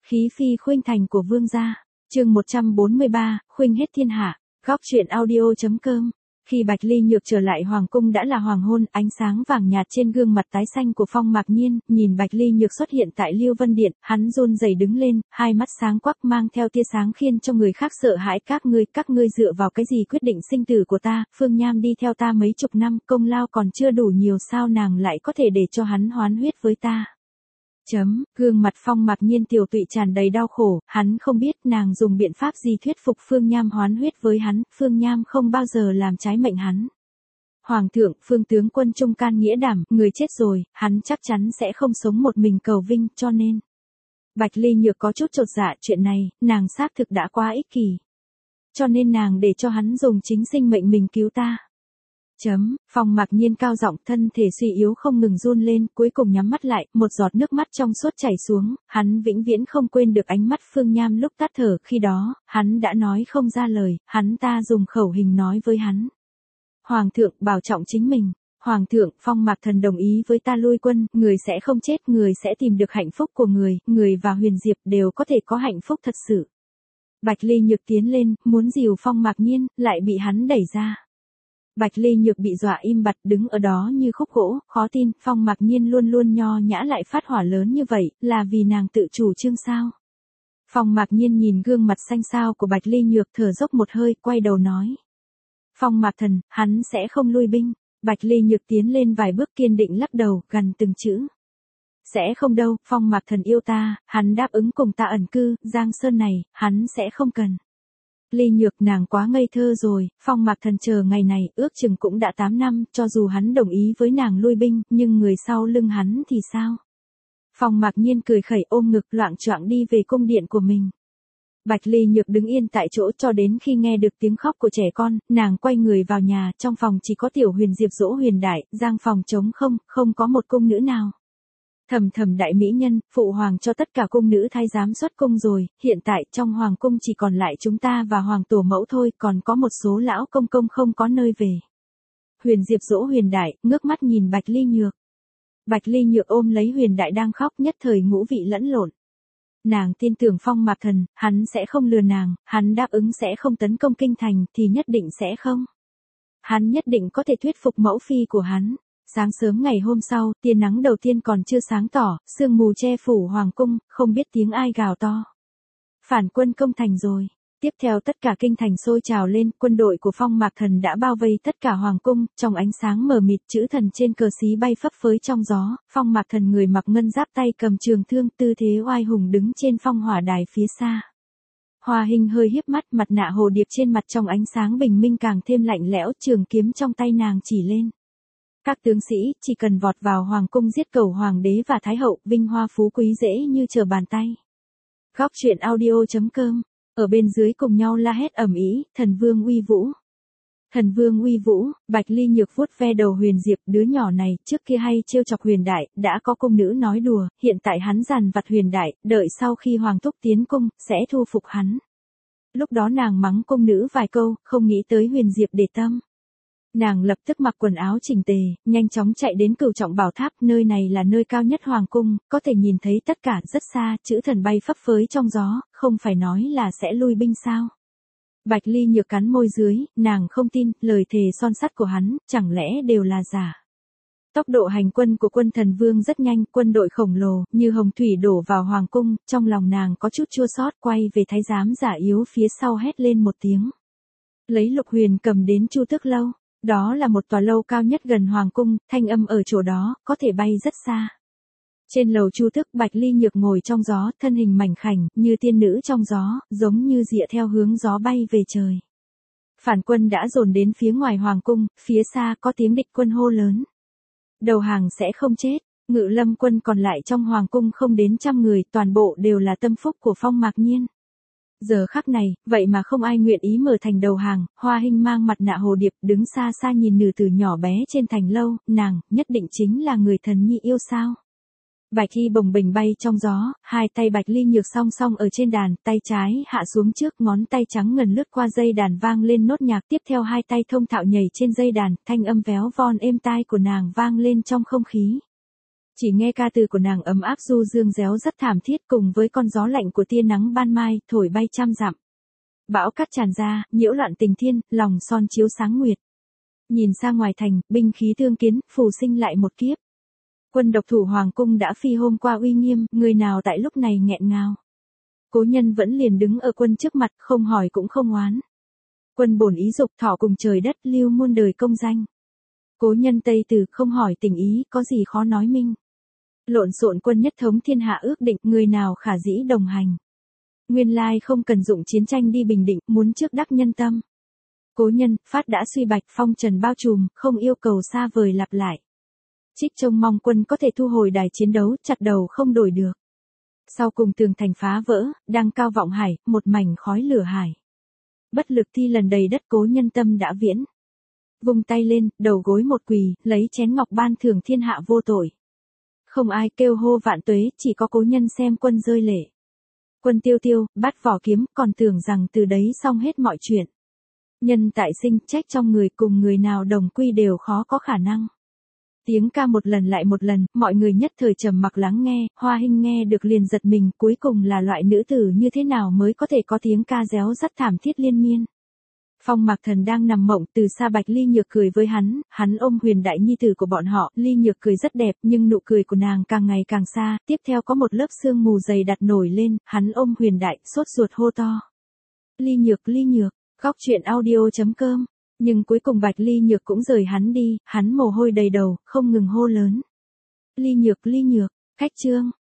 Khí phi khuynh thành của vương gia. Chương 143, khuynh hết thiên hạ. Góc truyện audio.com. Khi Bạch Ly Nhược trở lại hoàng cung đã là hoàng hôn, ánh sáng vàng nhạt trên gương mặt tái xanh của Phong Mạc Nhiên, nhìn Bạch Ly Nhược xuất hiện tại Lưu Vân Điện, hắn run rẩy đứng lên, hai mắt sáng quắc mang theo tia sáng khiến cho người khác sợ hãi. Các ngươi dựa vào cái gì quyết định sinh tử của ta? Phương Nham đi theo ta mấy chục năm, công lao còn chưa đủ nhiều sao nàng lại có thể để cho hắn hoán huyết với ta? Gương mặt Phong Mạc Nhiên tiểu tụy tràn đầy đau khổ, hắn không biết nàng dùng biện pháp gì thuyết phục Phương Nham hoán huyết với hắn, Phương Nham không bao giờ làm trái mệnh hắn. Hoàng thượng, Phương tướng quân trung can nghĩa đảm, người chết rồi, hắn chắc chắn sẽ không sống một mình cầu vinh, cho nên. Bạch Ly Nhược có chút chột dạ, chuyện này, nàng xác thực đã quá ích kỷ. Cho nên nàng để cho hắn dùng chính sinh mệnh mình cứu ta. Phong Mạc Nhiên cao giọng, thân thể suy yếu không ngừng run lên, cuối cùng nhắm mắt lại, một giọt nước mắt trong suốt chảy xuống, hắn vĩnh viễn không quên được ánh mắt Phương Nham lúc tắt thở, khi đó, hắn đã nói không ra lời, hắn ta dùng khẩu hình nói với hắn. Hoàng thượng, bảo trọng chính mình. Hoàng thượng, Phong Mạc Thần đồng ý với ta lui quân, người sẽ không chết, người sẽ tìm được hạnh phúc của người và Huyền Diệp đều có thể có hạnh phúc thật sự. Bạch Ly Nhược tiến lên, muốn dìu Phong Mạc Nhiên, lại bị hắn đẩy ra. Bạch Ly Nhược bị dọa im bặt đứng ở đó như khúc gỗ, khó tin, Phong Mạc Nhiên luôn luôn nho nhã lại phát hỏa lớn như vậy, là vì nàng tự chủ trương sao? Phong Mạc Nhiên nhìn gương mặt xanh xao của Bạch Ly Nhược thở dốc một hơi, quay đầu nói. Phong Mạc Thần, hắn sẽ không lui binh. Bạch Ly Nhược tiến lên vài bước kiên định lắc đầu, gần từng chữ. Sẽ không đâu, Phong Mạc Thần yêu ta, hắn đáp ứng cùng ta ẩn cư, Giang Sơn này, hắn sẽ không cần. Ly Nhược, nàng quá ngây thơ rồi, Phong Mạc Thần chờ ngày này, ước chừng cũng đã 8 năm, cho dù hắn đồng ý với nàng lui binh, nhưng người sau lưng hắn thì sao? Phong Mạc Nhiên cười khẩy ôm ngực loạng choạng đi về cung điện của mình. Bạch Ly Nhược đứng yên tại chỗ cho đến khi nghe được tiếng khóc của trẻ con, nàng quay người vào nhà, trong phòng chỉ có Tiểu Huyền Diệp dỗ Huyền Đại, giang phòng trống không, không có một cung nữ nào. Thầm đại mỹ nhân, phụ hoàng cho tất cả cung nữ thái giám xuất cung rồi, hiện tại trong hoàng cung chỉ còn lại chúng ta và hoàng tổ mẫu thôi, còn có một số lão công công không có nơi về. Huyền Diệp dỗ Huyền Đại, ngước mắt nhìn Bạch Ly Nhược. Bạch Ly Nhược ôm lấy Huyền Đại đang khóc, nhất thời ngũ vị lẫn lộn. Nàng tin tưởng Phong Mạc Thần, hắn sẽ không lừa nàng, hắn đáp ứng sẽ không tấn công kinh thành thì nhất định sẽ không. Hắn nhất định có thể thuyết phục mẫu phi của hắn. Sáng sớm ngày hôm sau, tia nắng đầu tiên còn chưa sáng tỏ, sương mù che phủ hoàng cung, không biết tiếng ai gào to. Phản quân công thành rồi. Tiếp theo tất cả kinh thành sôi trào lên, quân đội của Phong Mạc Thần đã bao vây tất cả hoàng cung, trong ánh sáng mờ mịt chữ thần trên cờ xí bay phấp phới trong gió, Phong Mạc Thần người mặc ngân giáp tay cầm trường thương, tư thế oai hùng đứng trên phong hỏa đài phía xa. Hoa Hình hơi híp mắt, mặt nạ hồ điệp trên mặt trong ánh sáng bình minh càng thêm lạnh lẽo, trường kiếm trong tay nàng chỉ lên. Các tướng sĩ, chỉ cần vọt vào hoàng cung giết cầu hoàng đế và thái hậu, vinh hoa phú quý dễ như trở bàn tay. Góc truyện audio.com. Ở bên dưới cùng nhau la hét ầm ĩ, thần vương uy vũ. Thần vương uy vũ, Bạch Ly Nhược vuốt ve đầu Huyền Diệp, đứa nhỏ này, trước kia hay trêu chọc Huyền Đại, đã có cung nữ nói đùa, hiện tại hắn dằn vặt Huyền Đại, đợi sau khi hoàng thúc tiến cung, sẽ thu phục hắn. Lúc đó nàng mắng cung nữ vài câu, không nghĩ tới Huyền Diệp để tâm. Nàng lập tức mặc quần áo chỉnh tề, nhanh chóng chạy đến Cửu Trọng Bảo Tháp, nơi này là nơi cao nhất hoàng cung, có thể nhìn thấy tất cả rất xa, chữ thần bay phấp phới trong gió, không phải nói là sẽ lui binh sao. Bạch Ly Nhược cắn môi dưới, nàng không tin, lời thề son sắt của hắn, chẳng lẽ đều là giả. Tốc độ hành quân của quân thần vương rất nhanh, quân đội khổng lồ, như hồng thủy đổ vào hoàng cung, trong lòng nàng có chút chua xót, quay về thái giám giả yếu phía sau hét lên một tiếng. Lấy Lục Huyền cầm đến Chu Tước Lâu. Đó là một tòa lâu cao nhất gần hoàng cung, thanh âm ở chỗ đó, có thể bay rất xa. Trên lầu Chu Tước, Bạch Ly Nhược ngồi trong gió, thân hình mảnh khảnh, như tiên nữ trong gió, giống như dịa theo hướng gió bay về trời. Phản quân đã dồn đến phía ngoài hoàng cung, phía xa có tiếng địch quân hô lớn. Đầu hàng sẽ không chết, Ngự Lâm quân còn lại trong hoàng cung không đến 100 người, toàn bộ đều là tâm phúc của Phong Mạc Nhiên. Giờ khắc này, vậy mà không ai nguyện ý mở thành đầu hàng, Hoa Hình mang mặt nạ hồ điệp đứng xa xa nhìn nữ tử nhỏ bé trên thành lâu, nàng, nhất định chính là người thần nhi yêu sao. Bạch y bồng bềnh bay trong gió, hai tay Bạch Ly Nhược song song ở trên đàn, tay trái hạ xuống trước, ngón tay trắng ngần lướt qua dây đàn vang lên nốt nhạc, tiếp theo hai tay thông thạo nhảy trên dây đàn, thanh âm véo von êm tai của nàng vang lên trong không khí. Chỉ nghe ca từ của nàng ấm áp du dương réo rất thảm thiết cùng với con gió lạnh của tia nắng ban mai thổi bay trăm dặm. Bão cát tràn ra, nhiễu loạn tình thiên, lòng son chiếu sáng nguyệt. Nhìn xa ngoài thành, binh khí thương kiến, phù sinh lại một kiếp. Quân độc thủ hoàng cung đã phi hôm qua uy nghiêm, người nào tại lúc này nghẹn ngào. Cố Nhân vẫn liền đứng ở quân trước mặt, không hỏi cũng không oán. Quân bổn ý dục thọ cùng trời đất lưu muôn đời công danh. Cố Nhân Tây Từ không hỏi tình ý, có gì khó nói minh. Lộn xộn quân nhất thống thiên hạ ước định, người nào khả dĩ đồng hành. Nguyên lai không cần dụng chiến tranh đi bình định, muốn trước đắc nhân tâm. Cố Nhân, phát đã suy bạch, phong trần bao trùm, không yêu cầu xa vời lặp lại. Trích trông mong quân có thể thu hồi đài chiến đấu, chặt đầu không đổi được. Sau cùng tường thành phá vỡ, đang cao vọng hải, một mảnh khói lửa hải. Bất lực thi lần đầy đất, Cố Nhân tâm đã viễn. Vung tay lên, đầu gối một quỳ, lấy chén ngọc ban thưởng thiên hạ vô tội. Không ai kêu hô vạn tuế, chỉ có Cố Nhân xem quân rơi lệ. Quân tiêu tiêu, bắt vỏ kiếm, còn tưởng rằng từ đấy xong hết mọi chuyện. Nhân tại sinh, trách trong người, cùng người nào đồng quy đều khó có khả năng. Tiếng ca một lần lại một lần, mọi người nhất thời trầm mặc lắng nghe, Hoa Hinh nghe được liền giật mình, cuối cùng là loại nữ tử như thế nào mới có thể có tiếng ca réo rất thảm thiết liên miên. Phong Mạc Thần đang nằm mộng, từ xa Bạch Ly Nhược cười với hắn ôm Huyền đại nhi tử của bọn họ, Ly Nhược cười rất đẹp, nhưng nụ cười của nàng càng ngày càng xa, tiếp theo có một lớp sương mù dày đặt nổi lên, hắn ôm Huyền đại, sốt ruột hô to. Ly Nhược, góc truyện audio.com. Nhưng cuối cùng Bạch Ly Nhược cũng rời hắn đi, hắn mồ hôi đầy đầu, không ngừng hô lớn. Ly Nhược, khách trương.